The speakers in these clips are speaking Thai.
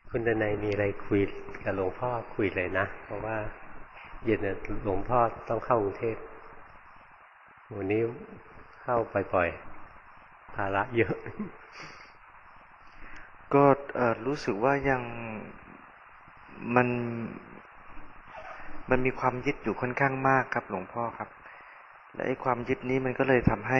คุณดนัยมีอะไรคุยกับหลวงพ่อคุยเลยนะเพราะว่าเย็นหลวงพ่อต้องเข้ากรุงเทพวันนี้เข้าบ่อยๆภาระเยอะก็รู้สึกว่ายังมันมันมีความยึดอยู่ค่อนข้างมากครับหลวงพ่อครับและไอ้ความยึดนี้มันก็เลยทำให้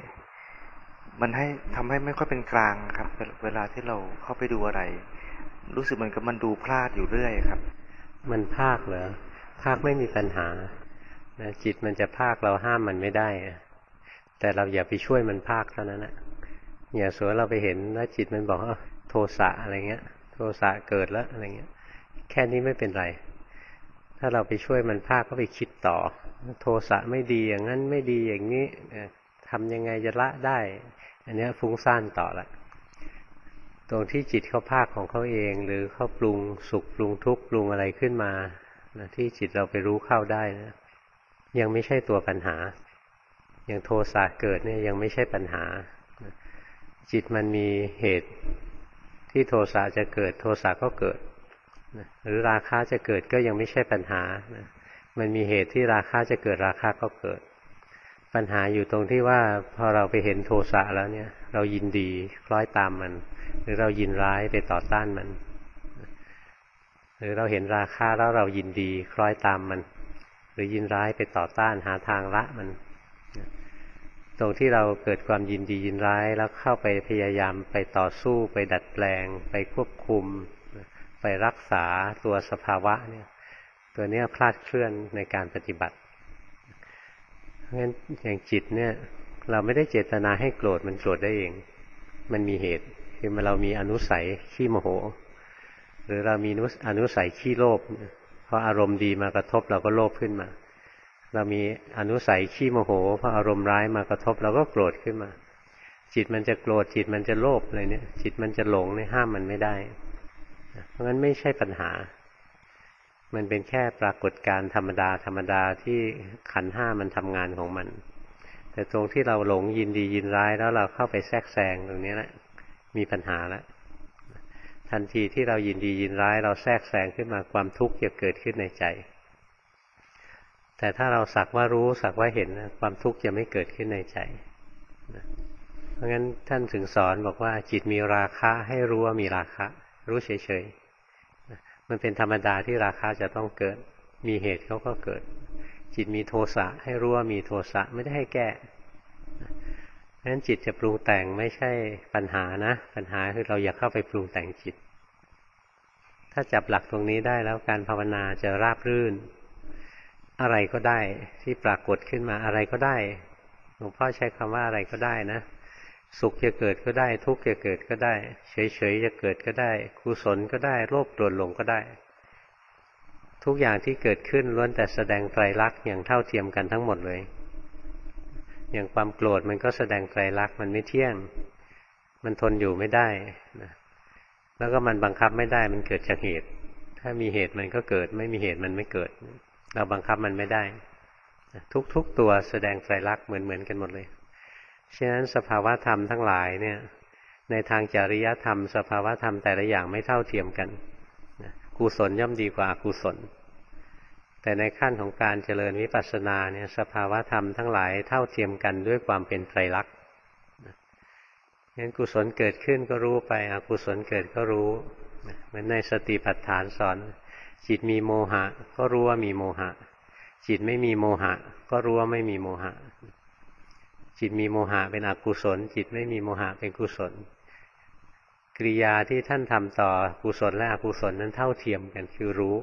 ทำให้ไม่ค่อยเป็นกลางครับเวลาที่เราเข้าไปดูอะไรรู้สึกเหมือนกับมันดูพลาดอยู่เรื่อยครับมันภาคเหรอภาคไม่มีปัญหานะจิตมันจะภาคเราห้ามมันไม่ได้แต่เราอย่าไปช่วยมันภาคเท่านั้นนะอย่าสมมติเราไปเห็นแล้วจิตมันบอกว่าโทสะอะไรเงี้ยโทสะเกิดแล้วอะไรเงี้ยแค่นี้ไม่เป็นไรถ้าเราไปช่วยมันภาคก็ไปคิดต่อโทสะไม่ดีอย่างนั้นไม่ดีอย่างนี้ทำยังไงจะละได้อันนี้ฟุ้งซ่านต่อละตรงที่จิตเขาภาคของเขาเองหรือเขาปรุงสุขปรุงทุกข์ปรุงอะไรขึ้นมานะที่จิตเราไปรู้เข้าได้นะยังไม่ใช่ตัวปัญหาอย่างโทสะเกิดเนี่ยยังไม่ใช่ปัญหาจิตมันมีเหตุที่โทสะจะเกิดโทสะก็เกิดหรือราคะจะเกิดก็ยังไม่ใช่ปัญหามันมีเหตุที่ราคะจะเกิดราคะก็เกิดปัญหาอยู่ตรงที่ว่าพอเราไปเห็นโทสะแล้วเนี่ยเรายินดีคล้อยตามมันหรือเรายินร้ายไปต่อต้านมันหรือเราเห็นราคะแล้วเรายินดีคล้อยตามมันหรือยินร้ายไปต่อต้านหาทางละมันตรงที่เราเกิดความยินดียินร้ายแล้วเข้าไปพยายามไปต่อสู้ไปดัดแปลงไปควบคุมไปรักษาตัวสภาวะเนี่ยตัวนี้พลาดเคลื่อนในการปฏิบัติเพราะฉะนั้นอย่างจิตเนี่ยเราไม่ได้เจตนาให้โกรธมันโกรธได้เองมันมีเหตุคือเรามีอนุสัยขี้โมโหหรือเรามีอนุสัยขี้โลภพออารมณ์ดีมากระทบเราก็โลภขึ้นมาเรามีอนุสัยขี้โมโหพออารมณ์ร้ายมากระทบเราก็โกรธขึ้นมาจิตมันจะโกรธจิตมันจะโลภอะไรเนี่ยจิตมันจะหลงเนี่ยห้ามมันไม่ได้เพราะงั้นไม่ใช่ปัญหามันเป็นแค่ปรากฏการณ์ธรรมดาธรรมดาที่ขันธ์ห้ามันทำงานของมันแต่ตรงที่เราหลงยินดียินร้ายแล้วเราเข้าไปแทรกแซงตรงนี้แหละมีปัญหาแล้วทันทีที่เรายินดียินร้ายเราแทรกแซงขึ้นมาความทุกข์จะเกิดขึ้นในใจแต่ถ้าเราสักว่ารู้สักว่าเห็นความทุกข์จะไม่เกิดขึ้นในใจเพราะงั้นท่านถึงสอนบอกว่าจิตมีราคะให้รู้ว่ามีราคะรู้เฉยๆมันเป็นธรรมดาที่ราคะจะต้องเกิดมีเหตุเขาก็เกิดจิตมีโทสะให้รู้ว่ามีโทสะไม่ได้ให้แก้เพราะฉะนั้นจิตจะปรุงแต่งไม่ใช่ปัญหานะปัญหาคือเราอยากเข้าไปปรุงแต่งจิตถ้าจับหลักตรงนี้ได้แล้วการภาวนาจะราบรื่นอะไรก็ได้ที่ปรากฏขึ้นมาอะไรก็ได้หลวงพ่อใช้คำว่าอะไรก็ได้นะสุขจะเกิดก็ได้ทุกข์จะเกิดก็ได้เฉยๆจะเกิดก็ได้กุศลก็ได้โลภโกรธหลงก็ได้ทุกอย่างที่เกิดขึ้นล้วนแต่แสดงไตรลักษณ์อย่างเท่าเทียมกันทั้งหมดเลยอย่างความโกรธมันก็แสดงไตรลักษณ์มันไม่เที่ยงมันทนอยู่ไม่ได้นะแล้วก็มันบังคับไม่ได้มันเกิดจากเหตุถ้ามีเหตุมันก็เกิดไม่มีเหตุมันไม่เกิดเราบังคับมันไม่ได้ทุกตัวแสดงไตรลักษณ์เหมือนกันหมดเลยฉะนั้นสภาวะธรรมทั้งหลายเนี่ยในทางจริยธรรมสภาวะธรรมแต่ละอย่างไม่เท่าเทียมกันกุศลย่อมดีกว่าอกุศลแต่ในขั้นของการเจริญวิปัสสนาเนี่ยสภาวะธรรมทั้งหลายเท่าเทียมกันด้วยความเป็นไตรลักษณ์งั้นกุศลเกิดขึ้นก็รู้ไปอกุศลเกิดก็รู้เหมือนในสติปัฏฐานสอนจิตมีโมหะก็รู้ว่ามีโมหะจิตไม่มีโมหะก็รู้ว่าไม่มีโมหะจิตมีโมหะเป็นอกุศลจิตไม่มีโมหะเป็นกุศลกิริยาที่ท่านทำต่อกุศลและอกุศลนั้นเท่าเทียมกันคือรู้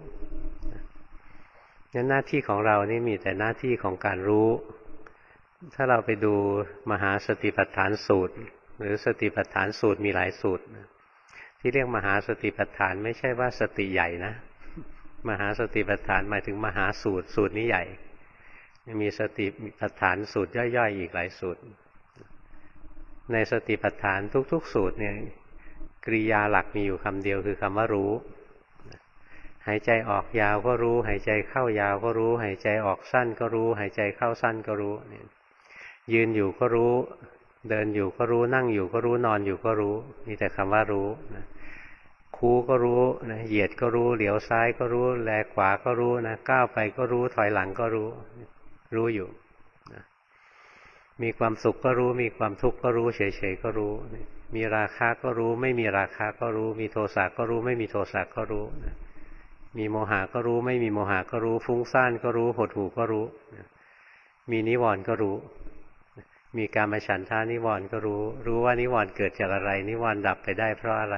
งั้นหน้าที่ของเรานี่มีแต่หน้าที่ของการรู้ถ้าเราไปดูมหาสติปัฏฐานสูตรหรือสติปัฏฐานสูตรมีหลายสูตรที่เรียกมหาสติปัฏฐานไม่ใช่ว่าสติใหญ่นะมหาสติปัฏฐานหมายถึงมหาสูตรสูตรนี้ใหญ่มีสติปัฏฐานสูตรย่อยๆอีกหลายสูตรในสติปัฏฐานทุกๆสูตรเนี่ยกริยาหลักมีอยู่คำเดียวคือคำว่ารู้หายใจออกยาวก็รู้หายใจเข้ายาวก็รู้หายใจออกสั้นก็รู้หายใจเข้าสั้นก็รู้ยืนอยู่ก็รู้เดินอยู่ก็รู้นั่งอยู่ก็รู้นอนอยู่ก็รู้มีแต่คำว่ารู้คคู้ก็รู้นะเหยียดก็รู้เหลียวซ้ายก็รู้แลขวาก็รู้นะก้าวไปก็รู้ถอยหลังก็รู้อยู่นะมีความสุขก็รู้มีความทุกข์ก็รู้เฉยๆก็รู้มีราคะก็รู้ไม่มีราคะก็รู้มีโทสะก็รู้ไม่มีโทสะก็รู้นะมีโมหะก็รู้ไม่มีโมหะก็รู้ฟุ้งซ่านก็รู้หดหู่ก็รู้นะมีนิวรณ์ก็รู้มีกามฉันทานิวรณ์ก็รู้ว่านิวรณ์เกิดจากอะไรนิวรณ์ดับไปได้เพราะอะไร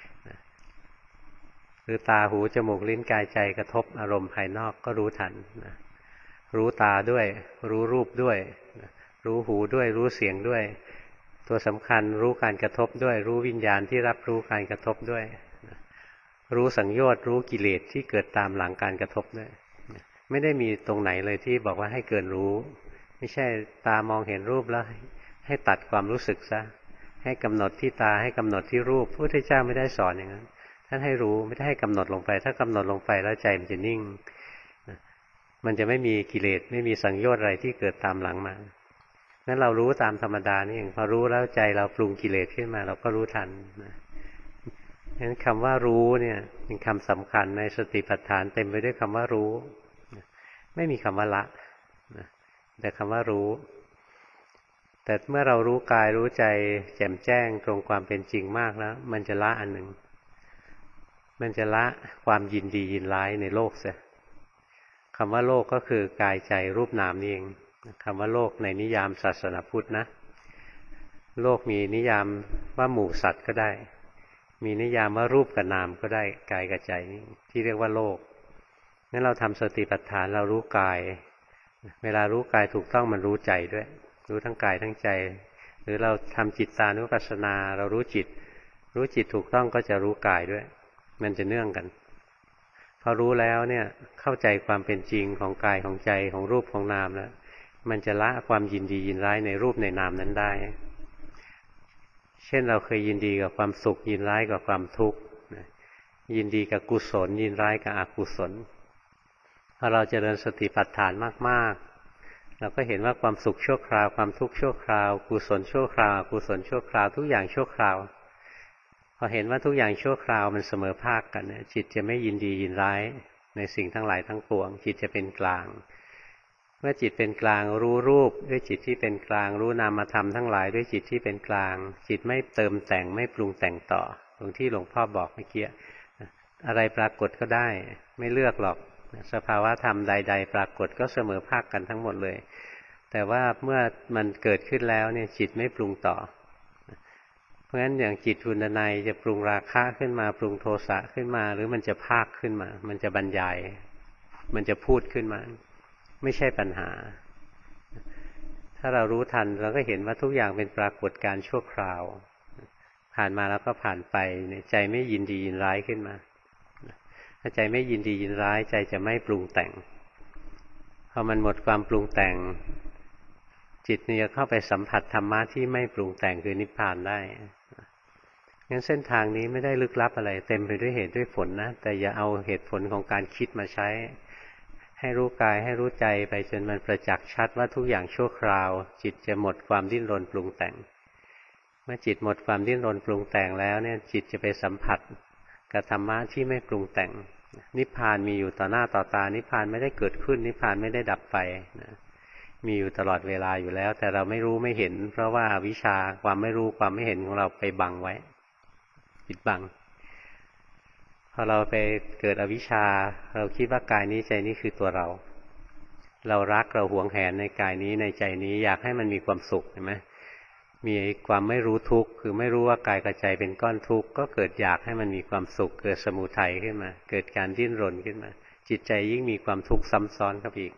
หรือตาหูจมูกลิ้นกายใจกระทบอารมณ์ภายนอกก็รู้ทันนะรู้ตาด้วยรู้รูปด้วยนะรู้หูด้วยรู้เสียงด้วยตัวสำคัญรู้การกระทบด้วยรู้วิญญาณที่รับรู้การกระทบด้วยนะรู้สังโยชน์รู้กิเลสที่เกิดตามหลังการกระทบด้วยนะไม่ได้มีตรงไหนเลยที่บอกว่าให้เกินรู้ไม่ใช่ตามองเห็นรูปแล้วให้ตัดความรู้สึกซะให้กำหนดที่ตาให้กำหนดที่รูปพระพุทธเจ้าไม่ได้สอนอย่างนั้นท่านให้รู้ไม่ได้ให้กำหนดลงไปถ้ากำหนดลงไปแล้วใจมันจะนิ่งมันจะไม่มีกิเลสไม่มีสังโยชน์อะไรที่เกิดตามหลังมางั้นเรารู้ตามธรรมดานี่เองพอรู้แล้วใจเราปรุงกิเลสขึ้นมาเราก็รู้ทันนะงั้นคำว่ารู้เนี่ยเป็นคำสำคัญในสติปัฏฐานเต็มไปด้วยคำว่ารู้ไม่มีคำว่าละนะแต่คำว่ารู้แต่เมื่อเรารู้กายรู้ใจแจ่มแจ้งตรงความเป็นจริงมากแล้วมันจะละอันหนึ่งมันจะละความยินดียินร้ายในโลกเสียคำว่าโลกก็คือกายใจรูปนามนี่เองคำว่าโลกในนิยามศาสนาพุทธนะโลกมีนิยามว่าหมู่สัตว์ก็ได้มีนิยามว่ารูปกับนามก็ได้กายกับใจนี่ที่เรียกว่าโลกงั้นเราทำสติปัฏฐานเรารู้กายเวลารู้กายถูกต้องมันรู้ใจด้วยรู้ทั้งกายทั้งใจหรือเราทำจิตตานุปัสสนาเรารู้จิตถูกต้องก็จะรู้กายด้วยมันจะเนื่องกันพอรู้แล้วเนี่ยเข้าใจความเป็นจริงของกายของใจของรูปของนามแล้วมันจะละความยินดียินร้ายในรูปในนามนั้นได้เช่นเราเคยยินดีกับความสุขยินร้ายกับความทุกข์ยินดีกับกุศลยินร้ายกับอกุศลพอเราเจริญสติปัฏฐานมากๆเราก็เห็นว่าความสุขชั่วคราวความทุกข์ชั่วคราวกุศลชั่วคราวอกุศลชั่วคราวทุกอย่างชั่วคราวพอเห็นว่าทุกอย่างชั่วคราวมันเสมอภาคกันเนี่ยจิตจะไม่ยินดียินร้ายในสิ่งทั้งหลายทั้งปวงจิตจะเป็นกลางเมื่อจิตเป็นกลางรู้รูปด้วยจิตที่เป็นกลางรู้นามธรรมทั้งหลายด้วยจิตที่เป็นกลางจิตไม่เติมแต่งไม่ปรุงแต่งต่อตรงที่หลวงพ่อบอกเมื่อกี้อะไรปรากฏก็ได้ไม่เลือกหรอกสภาวะธรรมใดๆปรากฏก็เสมอภาคกันทั้งหมดเลยแต่ว่าเมื่อมันเกิดขึ้นแล้วเนี่ยจิตไม่ปรุงต่อเพราะฉะนั้นอย่างจิตทุนนัยจะปรุงราคะขึ้นมาปรุงโทสะขึ้นมาหรือมันจะภาคขึ้นมามันจะบรรยายมันจะพูดขึ้นมาไม่ใช่ปัญหาถ้าเรารู้ทันเราก็เห็นว่าทุกอย่างเป็นปรากฏการณ์ชั่วคราวผ่านมาแล้วก็ผ่านไปใจไม่ยินดียินร้ายขึ้นมาถ้าใจไม่ยินดียินร้ายใจจะไม่ปรุงแต่งพอมันหมดความปรุงแต่งจิตนี่จะเข้าไปสัมผัสธรรมะที่ไม่ปรุงแต่งคือนิพพานได้งั้นเส้นทางนี้ไม่ได้ลึกลับอะไรเต็มไปด้วยเหตุด้วยผลนะแต่อย่าเอาเหตุผลของการคิดมาใช้ให้รู้กายให้รู้ใจไปจนมันประจักษ์ชัดว่าทุกอย่างชั่วคราวจิตจะหมดความดิ้นรนปรุงแต่งเมื่อจิตหมดความดิ้นรนปรุงแต่งแล้วเนี่ยจิตจะไปสัมผัสกับธรรมะที่ไม่ปรุงแต่งนิพพานมีอยู่ต่อหน้าต่อตานิพพานไม่ได้เกิดขึ้นนิพพานไม่ได้ดับไปนะมีอยู่ตลอดเวลาอยู่แล้วแต่เราไม่รู้ไม่เห็นเพราะว่าอวิชชาความไม่รู้ความไม่เห็นของเราไปบังไว้ปิดบังพอเราไปเกิดอวิชชาเราคิดว่ากายนี้ใจนี้คือตัวเรารักเราหวงแหนในกายนี้ในใจนี้อยากให้มันมีความสุขเห็นไหมมีความไม่รู้ทุกข์คือไม่รู้ว่ากายกับใจเป็นก้อนทุกข์ก็เกิดอยากให้มันมีความสุขเกิดสมุทัยขึ้นมาเกิดการดิ้นรนขึ้นมาจิตใจยิ่งมีความทุกข์ซ้ำซ้อนเข้าไปอีก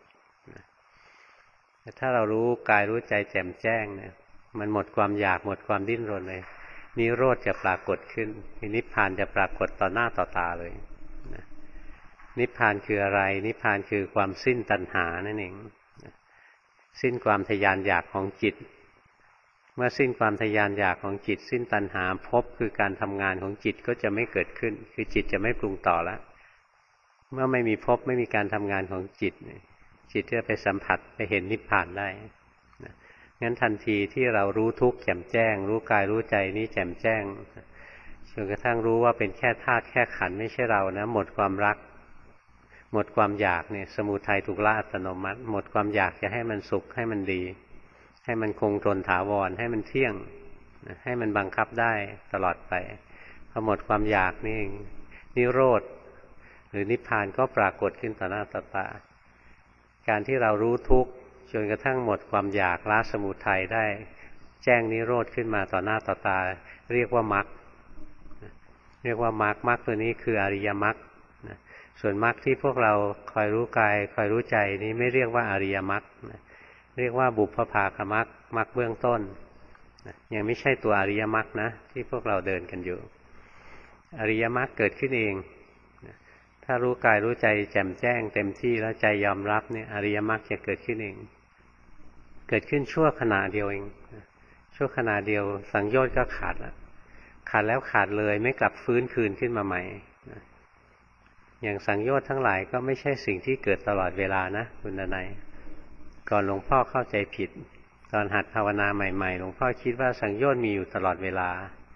ถ้าเรารู้กายรู้ใจแจ่มแจ้งเนี่ยมันหมดความอยากหมดความดิ้นรนเลยนิโรธจะปรากฏขึ้นนิพพานจะปรากฏต่อหน้าต่อตาเลยนิพพานคืออะไรนิพพานคือความสิ้นตัณหานั่นเองสิ้นความทะยานอยากของจิตเมื่อสิ้นความทะยานอยากของจิตสิ้นตัณหาภพคือการทำงานของจิตก็จะไม่เกิดขึ้นคือจิตจะไม่ปรุงต่อแล้วเมื่อไม่มีภพไม่มีการทำงานของจิตจิตจะไปสัมผัสไปเห็นนิพพานได้งั้นทันทีที่เรารู้ทุกข์แจ่มแจ้งรู้กายรู้ใจนี้แจ่มแจ้งจนกระทั่งรู้ว่าเป็นแค่ธาตุแค่ขันธ์ไม่ใช่เรานะหมดความรักหมดความอยากเนี่ยสมุทัยถูกละอัตโนมัติหมดความอยากจะให้มันสุขให้มันดีให้มันคงทนถาวรให้มันเที่ยงให้มันบังคับได้ตลอดไปพอหมดความอยากนี่เองนิโรธหรือนิพพานก็ปรากฏขึ้นต่อหน้าต่อตาการที่เรารู้ทุกข์จนกระทั่งหมดความอยากละสมุทัยได้แจ้งนิโรธขึ้นมาต่อหน้าต่อตาเรียกว่ามรรคเรียกว่ามรรคมรรคตัวนี้คืออริยมรรคส่วนมรรคที่พวกเราคอยรู้กายคอยรู้ใจนี้ไม่เรียกว่าอริยมรรคเรียกว่าบุพภาคมรรคมรรคเบื้องต้นยังไม่ใช่ตัวอริยมรรคนะที่พวกเราเดินกันอยู่อริยมรรคเกิดขึ้นเองถ้ารู้กายรู้ใจแจ่มแจ้งเต็มที่แล้วใจยอมรับเนี่ยอริยมรรคจะเกิดขึ้นเองเกิดขึ้นชั่วขณะเดียวเองชั่วขณะเดียวสังโยชน์ก็ขาดแล้วขาดเลยไม่กลับฟื้นคืนขึ้นมาใหม่อย่างสังโยชน์ทั้งหลายก็ไม่ใช่สิ่งที่เกิดตลอดเวลานะคุณณัยก่อนหลวงพ่อเข้าใจผิดตอนหัดภาวนาใหม่ๆหลวงพ่อคิดว่าสังโยชน์มีอยู่ตลอดเวลา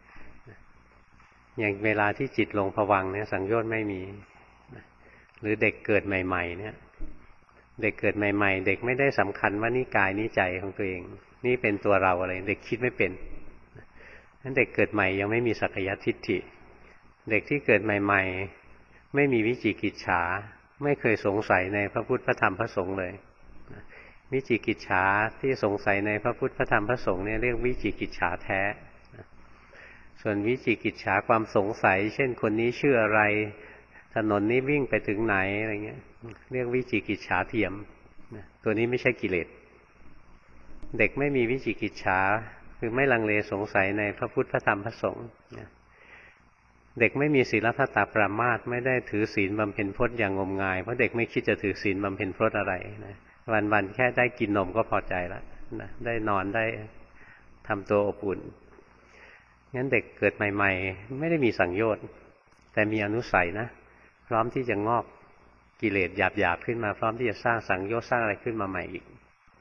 อย่างเวลาที่จิตลงภวังค์เนี่ยสังโยชน์ไม่มีหรือเด็กเกิดใหม่ๆเนี่ยเด็กเกิดใหม่ๆเด็กไม่ได้สำคัญว่านี่กายนี่ใจของตัวเองนี่เป็นตัวเราอะไรเด็กคิดไม่เป็นนั้นเด็กเกิดใหม่ยังไม่มีสักยทิฏฐิเด็กที่เกิดใหม่ๆไม่มีวิจิกิจฉาไม่เคยสงสัยในพระพุทธพระธรรมพระสงฆ์เลยวิจิกิจฉาที่สงสัยในพระพุทธพระธรรมพระสงฆ์เนี่ยเรียกวิจิกิจฉาแท้ส่วนวิจิกิจฉาความสงสัยเช่นคนนี้ชื่ออะไรถนนนี้วิ่งไปถึงไหนอะไรเงี้ยเรียกวิจิกิจฉาเทียมตัวนี้ไม่ใช่กิเลสเด็กไม่มีวิจิกิจฉาคือไม่ลังเลสงสัยในพระพุทธพระธรรมพระสงฆ์เด็กไม่มีศีลพัตตปรามาสไม่ได้ถือศีลบำเพ็ญพจน์อย่างงมงายเพราะเด็กไม่คิดจะถือศีลบำเพ็ญพจน์อะไรนะวันๆแค่ได้กินนมก็พอใจแล้วนะได้นอนได้ทำตัวอบอุ่นงั้นเด็กเกิดใหม่ๆไม่ได้มีสังโยชน์แต่มีอนุสัยนะพร้อมที่จะงอกกิเลสหยาบๆขึ้นมาพร้อมที่จะสร้างสังโยชน์สร้างอะไรขึ้นมาใหม่อีก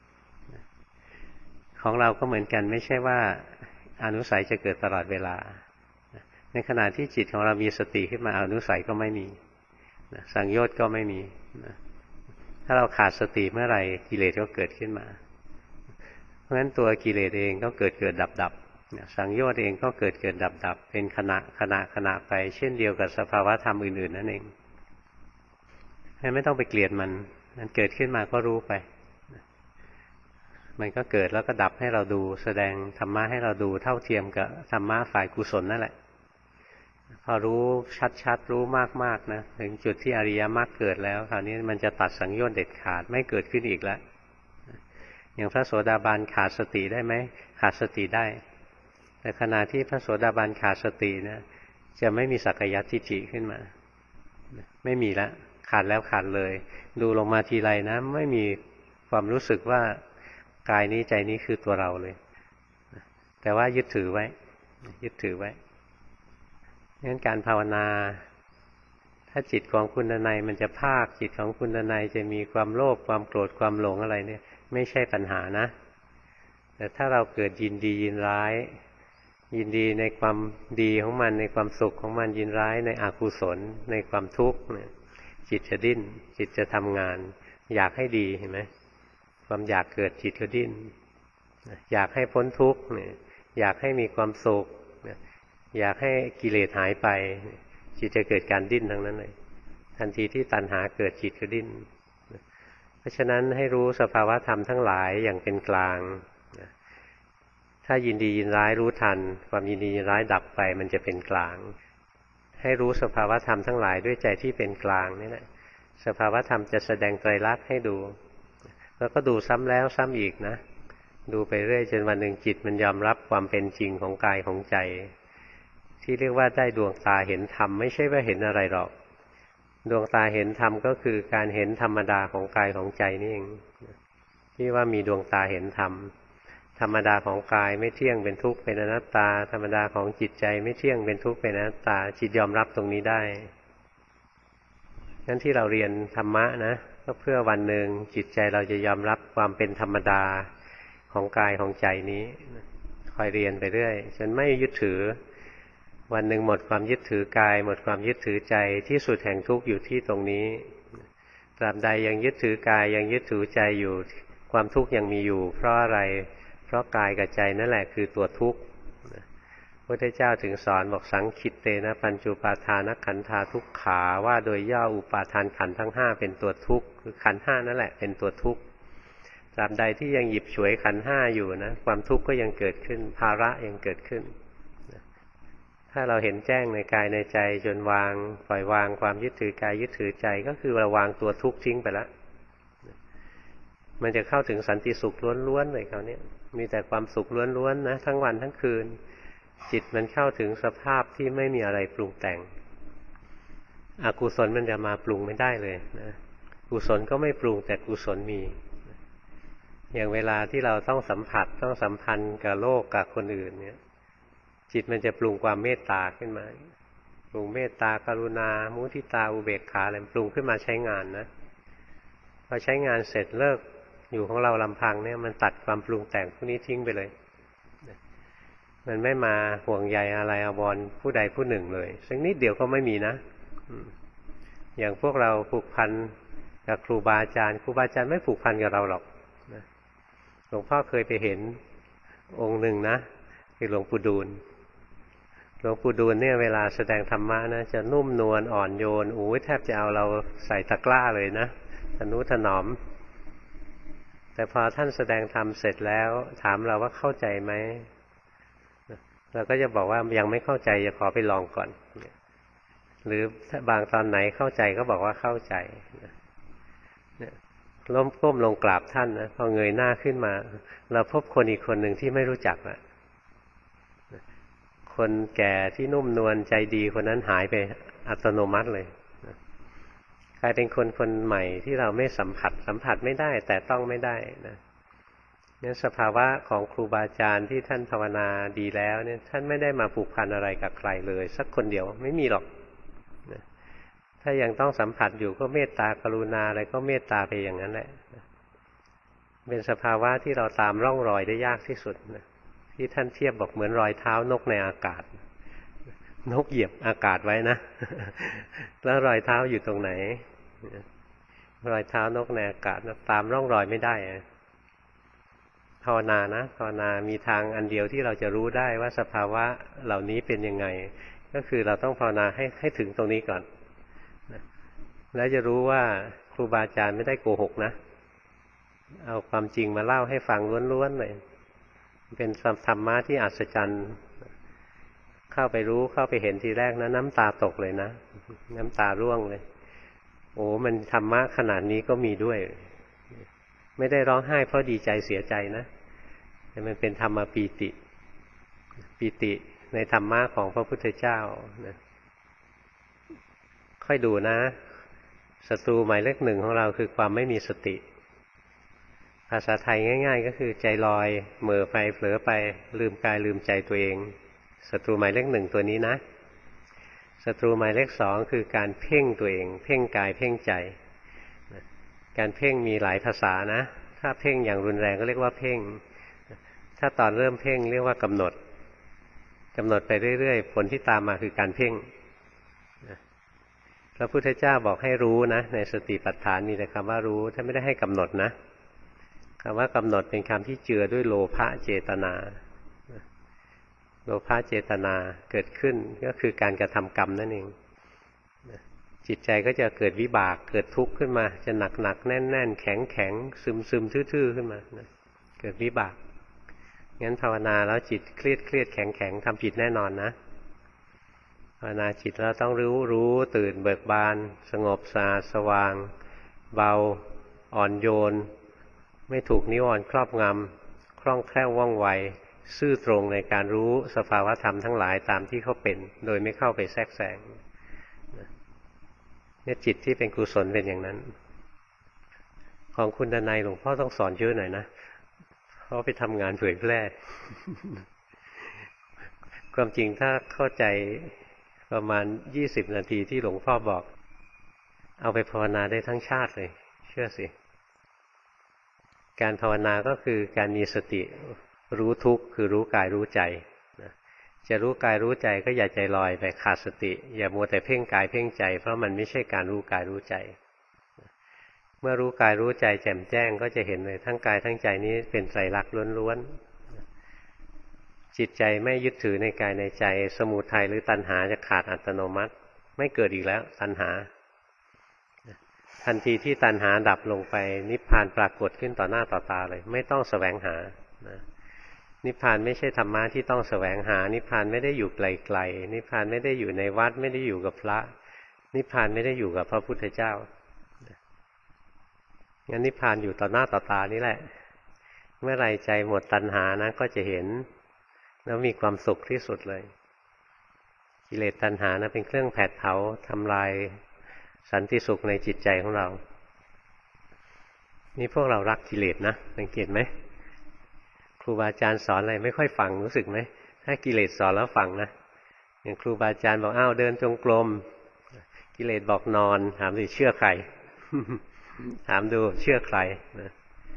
ของเราก็เหมือนกันไม่ใช่ว่าอนุสัยจะเกิดตลอดเวลาในขณะที่จิตของเรามีสติขึ้นมาอนุสัยก็ไม่มีสังโยชน์ก็ไม่มีถ้าเราขาดสติเมื่อไหร่กิเลสก็เกิดขึ้นมาเพราะฉะนั้นตัวกิเลสเองก็เกิดดับสังโยชน์เองก็เกิดดับเป็นขณะไปเช่นเดียวกับสภาวะธรรมอื่นๆนั่นเองไม่ต้องไปเกลียดมันเกิดขึ้นมาก็รู้ไปมันก็เกิดแล้วก็ดับให้เราดูแสดงธรรมะให้เราดูเท่าเทียมกับธรรมะฝ่ายกุศลนั่นแหละพอรู้ชัดๆรู้มากๆนะถึงจุดที่อริยมรรคเกิดแล้วคราวนี้มันจะตัดสังโยชน์เด็ดขาดไม่เกิดขึ้นอีกแล้วอย่างพระโสดาบันขาดสติได้ไหมขาดสติได้แต่ขณะที่พระโสดาบันขาดสตินะจะไม่มีสักยทิฏฐิขึ้นมาไม่มีแล้วขาดแล้วขาดเลยดูลงมาทีไรนะไม่มีความรู้สึกว่ากายนี้ใจนี้คือตัวเราเลยแต่ว่ายึดถือไว้งั้นการภาวนาถ้าจิตของคุณณัยมันจะภาคจิตของคุณณัยจะมีความโลภความโกรธความหลงอะไรเนี่ยไม่ใช่ปัญหานะแต่ถ้าเราเกิดยินดียินร้ายยินดีในความดีของมันในความสุขของมันยินร้ายในอกุศลในความทุกข์เนี่ยจิตจะดิ้นจิตจะทำงานอยากให้ดีเห็นไหมความอยากเกิดจิตก็ดิ้นอยากให้พ้นทุกข์เนี่ยอยากให้มีความสุขอยากให้กิเลสหายไปจิตจะเกิดการดิ้นทั้งนั้นเลยทันทีที่ตัณหาเกิดจิตก็ดิ้นเพราะฉะนั้นให้รู้สภาวะธรรมทั้งหลายอย่างเป็นกลางถ้ายินดียินร้ายรู้ทันความยินดียินร้ายดับไปมันจะเป็นกลางให้รู้สภาวะธรรมทั้งหลายด้วยใจที่เป็นกลางนี่แหละสภาวะธรรมจะแสดงไตรลักษณ์ให้ดูแล้วก็ดูซ้ำแล้วซ้ำอีกนะดูไปเรื่อยจนวันหนึ่งจิตมันยอมรับความเป็นจริงของกายของใจที่เรียกว่าได้ดวงตาเห็นธรรมไม่ใช่ว่าเห็นอะไรหรอกดวงตาเห็นธรรมก็คือการเห็นธรรมดาของกายของใจนี่เองที่ว่ามีดวงตาเห็นธรรมธรรมดาของกายไม่เที่ยงเป็นทุกข์เป็นอนัตตาธรรมดาของจิตใจไม่เที่ยงเป็นทุกข์เป็นอนัตตาจิตยอมรับตรงนี้ได้งั้นที่เราเรียนธรรมะนะก็เพื่อวันหนึ่งจิตใจเราจะยอมรับความเป็นธรรมดาของกายของใจนี้คอยเรียนไปเรื่อยจนไม่ยึดถือวันหนึ่งหมดความยึดถือกายหมดความยึดถือใจที่สุดแห่งทุกข์อยู่ที่ตรงนี้ตราบใดยังยึดถือกายยังยึดถือใจอยู่ความทุกข์ยังมีอยู่เพราะอะไรเพราะกายกับใจนั่นแหละคือตัวทุกข์พระพุทธเจ้าถึงสอนบอกสังคิตเตนะปัญจุปาทานขันธาทุกขาว่าโดยย่ออุปาทานขันธ์ทั้งห้าเป็นตัวทุกข์คือขันธ์ห้านั่นแหละเป็นตัวทุกข์ตราบใดที่ยังหยิบฉวยขันธ์ห้าอยู่นะความทุกข์ก็ยังเกิดขึ้นภาระยังเกิดขึ้นถ้าเราเห็นแจ้งในกายในใจจนวางปล่อยวางความยึดถือกายยึดถือใจก็คือเราวางตัวทุกข์ทิ้งไปแล้วมันจะเข้าถึงสันติสุขล้วนๆเลยคราวนี้มีแต่ความสุขล้วนๆนะทั้งวันทั้งคืนจิตมันเข้าถึงสภาพที่ไม่มีอะไรปรุงแต่งอกุศลมันจะมาปรุงไม่ได้เลยนะกุศลก็ไม่ปรุงแต่กุศลมีอย่างเวลาที่เราต้องสัมผัสต้องสัมพันธ์กับโลกกับคนอื่นเนี่ยจิตมันจะปรุงความเมตตาขึ้นมาปรุงเมตตากรุณามุทิตาอุเบกขาอะไรปรุงขึ้นมาใช้งานนะพอใช้งานเสร็จเลิกอยู่ของเราลำพังเนี่ยมันตัดความปรุงแต่งพวกนี้ทิ้งไปเลยมันไม่มาห่วงใยอะไรอาวรณ์ผู้ใดผู้หนึ่งเลยสักนิดเดียวก็ไม่มีนะอย่างพวกเราผูกพันกับครูบาอาจารย์ครูบาอาจารย์ไม่ผูกพันกับเราหรอกหลวงพ่อเคยไปเห็นองค์หนึ่งนะคือหลวงปู่ดูลหลวงปู่ดูลเนี่ยเวลาแสดงธรรมะนะจะนุ่มนวลอ่อนโยนโอ้ยแทบจะเอาเราใส่ตะกร้าเลยนะทนุถนอมแต่พอท่านแสดงธรรมเสร็จแล้วถามเราว่าเข้าใจไหมเราก็จะบอกว่ายังไม่เข้าใจจะขอไปลองก่อนหรือบางตอนไหนเข้าใจก็บอกว่าเข้าใจล้มก้มลงกราบท่านนะพอเงยหน้าขึ้นมาเราพบคนอีกคนหนึ่งที่ไม่รู้จักละคนแก่ที่นุ่มนวลใจดีคนนั้นหายไปอัตโนมัติเลยกลายเป็นคนใหม่ที่เราไม่สัมผัสไม่ได้แต่ต้องไม่ได้นะเนี่ยสภาวะของครูบาอาจารย์ที่ท่านภาวนาดีแล้วเนี่ยท่านไม่ได้มาผูกพันอะไรกับใครเลยสักคนเดียวไม่มีหรอกนะถ้ายังต้องสัมผัสอยู่ก็เมตตากรุณาอะไรก็เมตตาไปอย่างนั้นแหละเป็นสภาวะที่เราตามร่องรอยได้ยากที่สุดนะที่ท่านเทียบบอกเหมือนรอยเท้านกในอากาศนกเหยียบอากาศไว้นะแล้วรอยเท้าอยู่ตรงไหนรอยเท้านกในอากาศตามร่องรอยไม่ได้ภาวนานะภาวนามีทางอันเดียวที่เราจะรู้ได้ว่าสภาวะเหล่านี้เป็นยังไงก็คือเราต้องภาวนาให้ถึงตรงนี้ก่อนแล้วจะรู้ว่าครูบาอาจารย์ไม่ได้โกหกนะเอาความจริงมาเล่าให้ฟังล้วนๆเลยเป็นธรรมะที่อัศจรรย์เข้าไปรู้เข้าไปเห็นทีแรกนะน้ำตาตกเลยนะน้ำตาร่วงเลยโอ้มันธรรมะขนาดนี้ก็มีด้วยไม่ได้ร้องไห้เพราะดีใจเสียใจนะแต่มันเป็นธรรมปีติปีติในธรรมะของพระพุทธเจ้านะค่อยดูนะศัตรูหมายเลขหนึ่งของเราคือความไม่มีสติภาษาไทยง่ายๆก็คือใจลอยเหม่อไปเผลอไปลืมกายลืมใจตัวเองศัตรูหมายเลขหนึ่งตัวนี้นะศัตรูหมายเลขสองคือการเพ่งตัวเองเพ่งกายเพ่งใจการเพ่งมีหลายภาษานะถ้าเพ่งอย่างรุนแรงก็เรียกว่าเพ่งถ้าตอนเริ่มเพ่งเรียกว่ากำหนดไปเรื่อยๆผลที่ตามมาคือการเพ่งพระพุทธเจ้าบอกให้รู้นะในสติปัฏฐานมีแต่คำว่ารู้ท่านไม่ได้ให้กำหนดนะคำว่ากำหนดเป็นคำที่เจือด้วยโลภะเจตนาโลภะเจตนาเกิดขึ้นก็คือการกระทำกรรมนั่นเองจิตใจก็จะเกิดวิบากเกิดทุกข์ขึ้นมาจะหนักแน่นแข็งซึมทื่อๆขึ้นมาเกิดวิบากงั้นภาวนาแล้วจิตเครียดแข็งทำผิดแน่นอนนะภาวนาจิตเราต้องรู้ตื่นเบิกบานสงบสะอาดสว่างเบาอ่อนโยนไม่ถูกนิวรณ์ครอบงำคล่องแคล่วว่องไวซื่อตรงในการรู้สภาวธรรมทั้งหลายตามที่เขาเป็นโดยไม่เข้าไปแทรกแซงเนี่ยจิตที่เป็นกุศลเป็นอย่างนั้นของคุณดนัยหลวงพ่อต้องสอนเยอะหน่อยนะเพราะไปทำงานเผยแพร่ความจริงถ้าเข้าใจประมาณ20 นาทีที่หลวงพ่อบอกเอาไปภาวนาได้ทั้งชาติเลยเชื่อสิการภาวนาก็คือการมีสติรู้ทุกข์คือรู้กายรู้ใจจะรู้กายรู้ใจก็อย่าใจลอยไปขาดสติอย่ามัวแต่เพ่งกายเพ่งใจเพราะมันไม่ใช่การรู้กายรู้ใจเมื่อรู้กายรู้ใจแจ่มแจ้งก็จะเห็นเลยทั้งกายทั้งใจนี้เป็นไตรลักษณ์ล้วนๆจิตใจไม่ยึดถือในกายในใจสมุทัยหรือตัณหาจะขาดอัตโนมัติไม่เกิดอีกแล้วตัณหาทันทีที่ตัณหาดับลงไปนิพพานปรากฏขึ้นต่อหน้าต่อตาเลยไม่ต้องแสวงหานิพพานไม่ใช่ธรรมะที่ต้องแสวงหานิพพานไม่ได้อยู่ไกลๆนิพพานไม่ได้อยู่ในวัดไม่ได้อยู่กับพระนิพพานไม่ได้อยู่กับพระพุทธเจ้างั้นนิพพานอยู่ต่อหน้าต่อตานี่แหละเมื่อไรใจหมดตัณหานะก็จะเห็นแล้วมีความสุขที่สุดเลยกิเลสตัณหานะเป็นเครื่องแผดเผาทำลายสันติสุขในจิตใจของเรานี่พวกเรารักกิเลสนะสังเกตไหมครูบาอาจารย์สอนอะไรไม่ค่อยฟังรู้สึกไหมถ้ากิเลสสอนแล้วฟังนะอย่างครูบาอาจารย์บอกอ้าวเดินจงกรมกิเลสบอกนอนถามดิเชื่อใคร ถามดูเชื่อใครนะ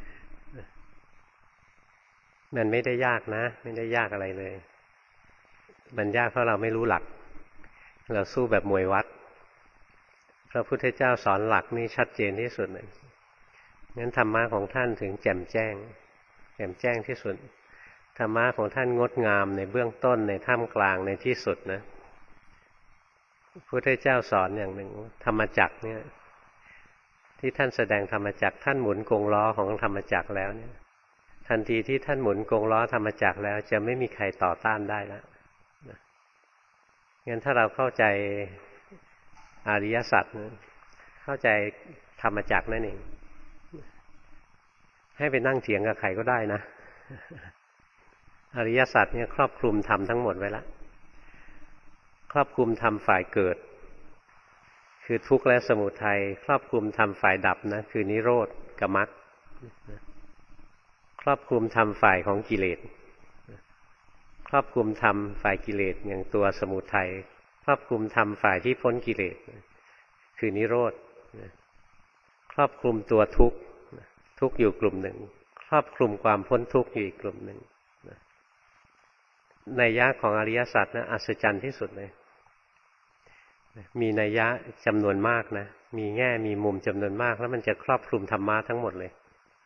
มันไม่ได้ยากนะไม่ได้ยากอะไรเลยมันยากเพราะเราไม่รู้หลักเราสู้แบบมวยวัดพระพุทธเจ้าสอนหลักนี่ชัดเจนที่สุดเลยงั้นธรรมะของท่านถึงแจ่มแจ้งที่สุดธรรมะของท่านงดงามในเบื้องต้นในท่ามกลางในที่สุดนะพระพุทธเจ้าสอนอย่างหนึ่งธรรมจักรเนี่ยที่ท่านแสดงธรรมจักรท่านหมุนกงล้อของธรรมจักรแล้วเนี่ยทันทีที่ท่านหมุนกงล้อธรรมจักรแล้วจะไม่มีใครต่อต้านได้แล้วงั้นถ้าเราเข้าใจอริยสัจเข้าใจธรรมจักรนั่นเองให้ไปนั่งเถียงกับใครก็ได้นะอริยสัจเนี่ยครอบคลุมธรรมทั้งหมดไว้แล้วครอบคลุมธรรมฝ่ายเกิดคือทุกข์และสมุทัยครอบคลุมธรรมฝ่ายดับนะคือนิโรธกับมรรคครอบคลุมธรรมฝ่ายของกิเลสครอบคลุมธรรมฝ่ายกิเลสอย่างตัวสมุทัยครอบคลุมธรรมฝ่ายที่พ้นกิเลสคือนิโรธครอบคลุมตัวทุกข์อยู่กลุ่มหนึ่งครอบคลุมความพ้นทุกข์อยู่อีกกลุ่มหนึ่งนัยยะของอริยสัจนะอัศจรรย์ที่สุดเลยมีนัยยะจำนวนมากนะมีแง่มีมุมจำนวนมากแล้วมันจะครอบคลุมธรรมะทั้งหมดเลย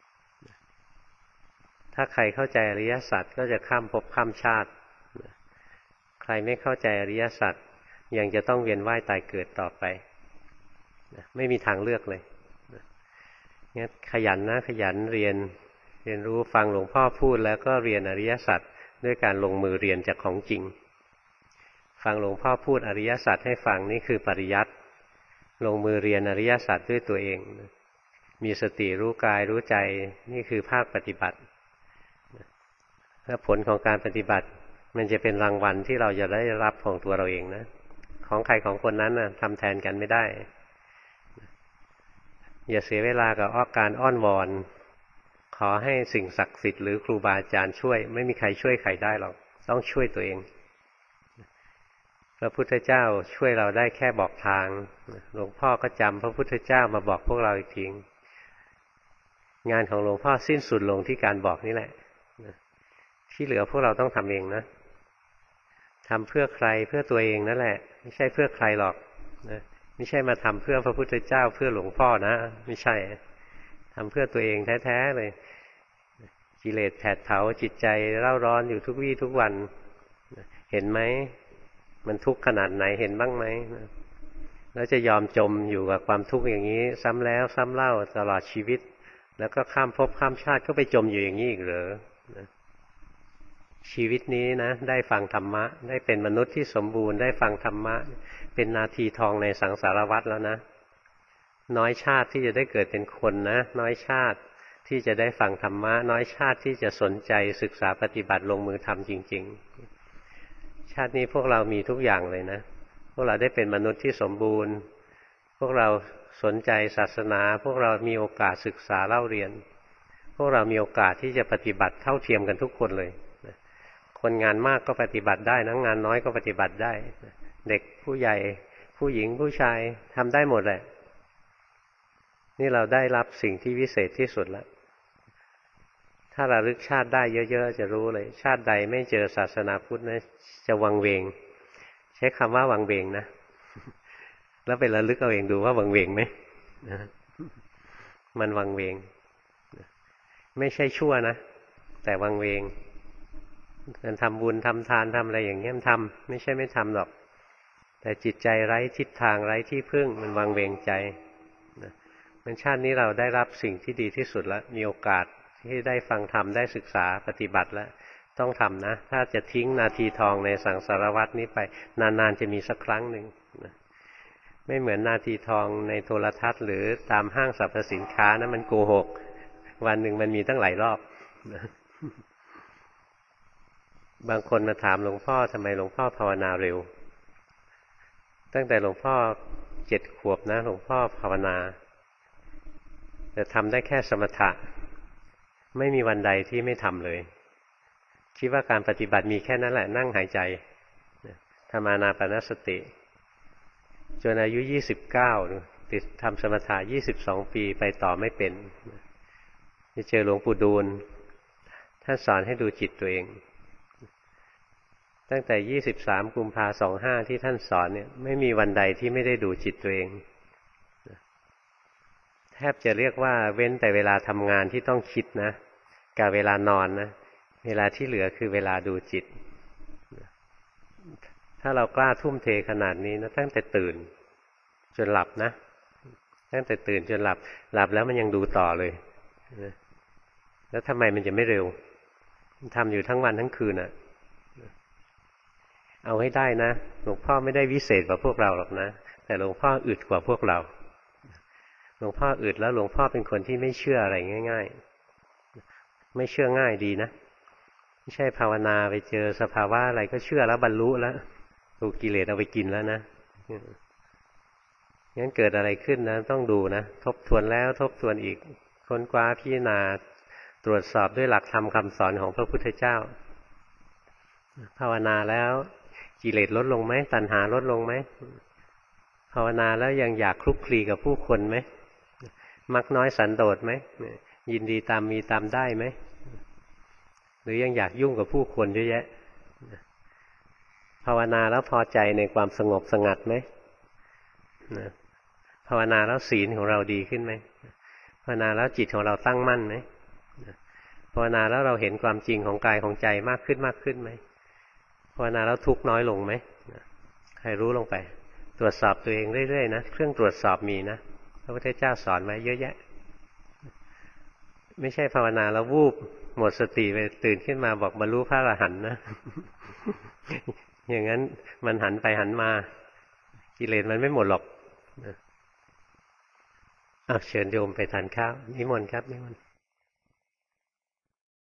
ถ้าใครเข้าใจอริยสัจก็จะข้ามภพข้ามชาติใครไม่เข้าใจอริยสัจยังจะต้องเวียนว่ายตายเกิดต่อไปไม่มีทางเลือกเลยงั้นขยันนะขยันเรียนรู้ฟังหลวงพ่อพูดแล้วก็เรียนอริยสัจด้วยการลงมือเรียนจากของจริงฟังหลวงพ่อพูดอริยสัจให้ฟังนี่คือปริยัติลงมือเรียนอริยสัจด้วยตัวเองมีสติรู้กายรู้ใจนี่คือภาคปฏิบัติและผลของการปฏิบัติมันจะเป็นรางวัลที่เราจะได้รับของตัวเราเองนะของใครของคนนั้นนะทำแทนกันไม่ได้อย่าเสียเวลากับการอ้อนวอนขอให้สิ่งศักดิ์สิทธิ์หรือครูบาอาจารย์ช่วยไม่มีใครช่วยใครได้หรอกต้องช่วยตัวเองพระพุทธเจ้าช่วยเราได้แค่บอกทางหลวงพ่อก็จำพระพุทธเจ้ามาบอกพวกเราอีกทีงานของหลวงพ่อสิ้นสุดลงที่การบอกนี่แหละที่เหลือพวกเราต้องทำเองนะทำเพื่อใครเพื่อตัวเองนั่นแหละไม่ใช่เพื่อใครหรอกนะไม่ใช่มาทำเพื่อพระพุทธเจ้าเพื่อหลวงพ่อนะไม่ใช่ทำเพื่อตัวเองแท้ๆเลยกิเลสแผดเผาจิตใจเร่าร้อนอยู่ทุกวี่ทุกวันเห็นไหมมันทุกข์ขนาดไหนเห็นบ้างไหมแล้วจะยอมจมอยู่กับความทุกข์อย่างนี้ซ้ำแล้วซ้ำเล่าตลอดชีวิตแล้วก็ข้ามภพข้ามชาติก็ไปจมอยู่อย่างนี้อีกเหรอชีวิตนี้นะได้ฟังธรรมะได้เป็นมนุษย์ที่สมบูรณ์ได้ฟังธรรมะเป็นนาทีทองในสังสารวัฏแล้วนะน้อยชาติที่จะได้เกิดเป็นคนนะน้อยชาติที่จะได้ฟังธรรมะน้อยชาติที่จะสนใจศึกษาปฏิบัติลงมือทำจริงๆชาตินี้พวกเรามีทุกอย่างเลยนะพวกเราได้เป็นมนุษย์ที่สมบูรณ์พวกเราสนใจศาสนาพวกเรามีโอกาสศึกษาเล่าเรียนพวกเรามีโอกาสที่จะปฏิบัติเท่าเทียมกันทุกคนเลยคนงานมากก็ปฏิบัติได้นะงานน้อยก็ปฏิบัติได้เด็กผู้ใหญ่ผู้หญิงผู้ชายทำได้หมดแหละนี่เราได้รับสิ่งที่วิเศษที่สุดแล้วถ้าระลึกชาติได้เยอะๆจะรู้เลยชาติใดไม่เจอศาสนาพุทธนะจะวังเวงใช้คำว่าวังเวงนะแล้วไประลึกเอาเองดูว่าวังเวงไหมมันวังเวงไม่ใช่ชั่วนะแต่วังเวงการทำบุญทำทานทำอะไรอย่างเงี้ยมันทำไม่ใช่ไม่ทำหรอกแต่จิตใจไร้ทิศทางไร้ที่พึ่งมันวังเวงใจมันชาตินี้เราได้รับสิ่งที่ดีที่สุดแล้วมีโอกาสที่ได้ฟังธรรมได้ศึกษาปฏิบัติแล้วต้องทำนะถ้าจะทิ้งนาทีทองในสังสารวัฏนี้ไปนานๆจะมีสักครั้งหนึ่งไม่เหมือนนาทีทองในโทรทัศน์หรือตามห้างสรรพสินค้านะมันโกหกวันหนึ่งมันมีตั้งหลายรอบบางคนมาถามหลวงพ่อทำไมหลวงพ่อภาวนาเร็วตั้งแต่หลวงพ่อ7 ขวบนะหลวงพ่อภาวนาแต่ทำได้แค่สมถะไม่มีวันใดที่ไม่ทำเลยคิดว่าการปฏิบัติมีแค่นั้นแหละนั่งหายใจทำอานาปานสติจนอายุ29ติดทำสมถะ22 ปีไปต่อไม่เป็นจะเจอหลวงปู่ดูลท่านสอนให้ดูจิตตัวเองตั้งแต่23 กุมภาพันธ์ 25ที่ท่านสอนเนี่ยไม่มีวันใดที่ไม่ได้ดูจิตตัวเองแทบจะเรียกว่าเว้นแต่เวลาทำงานที่ต้องคิดนะกับเวลานอนนะเวลาที่เหลือคือเวลาดูจิตถ้าเรากล้าทุ่มเทขนาดนี้นะตั้งแต่ตื่นจนหลับนะตั้งแต่ตื่นจนหลับแล้วมันยังดูต่อเลยแล้วทำไมมันจะไม่เร็วทำอยู่ทั้งวันทั้งคืนอ่ะเอาให้ได้นะหลวงพ่อไม่ได้วิเศษกว่าพวกเราหรอกนะแต่หลวงพ่ออึดกว่าพวกเราหลวงพ่ออึดแล้วหลวงพ่อเป็นคนที่ไม่เชื่ออะไรง่ายๆไม่เชื่อง่ายดีนะไม่ใช่ภาวนาไปเจอสภาวะอะไรก็เชื่อแล้วบรรลุแล้วถูกกิเลสเอาไปกินแล้วนะงั้นเกิดอะไรขึ้นนะต้องดูนะทบทวนแล้วทบทวนอีกค้นคว้าพิจารณาตรวจสอบด้วยหลักธรรมคำสอนของพระพุทธเจ้าภาวนาแล้วกิเลสลดลงไหมตัณหาลดลงไหมภาวนาแล้วยังอยากคลุกคลีกับผู้คนไหมมักน้อยสันโดษไหมยินดีตามมีตามได้ไหมหรือยังอยากยุ่งกับผู้คนเยอะแยะภาวนาแล้วพอใจในความสงบสงัดไหมภาวนาแล้วศีลของเราดีขึ้นไหมภาวนาแล้วจิตของเราตั้งมั่นไหมภาวนาแล้วเราเห็นความจริงของกายของใจมากขึ้นไหมภาวนาแล้วทุกข์น้อยลงไหมให้รู้ลงไปตรวจสอบตัวเองเรื่อยๆนะเครื่องตรวจสอบมีนะพระพุทธเจ้าสอนไว้เยอะแยะไม่ใช่ภาวนาแล้ววูบหมดสติไปตื่นขึ้นมาบอกบรรลุพระอรหันต์นะ อย่างนั้นมันหันไปหันมากิเลสมันไม่หมดหรอกเชิญโยมไปทานข้าวนิมนต์ครับนิมนต์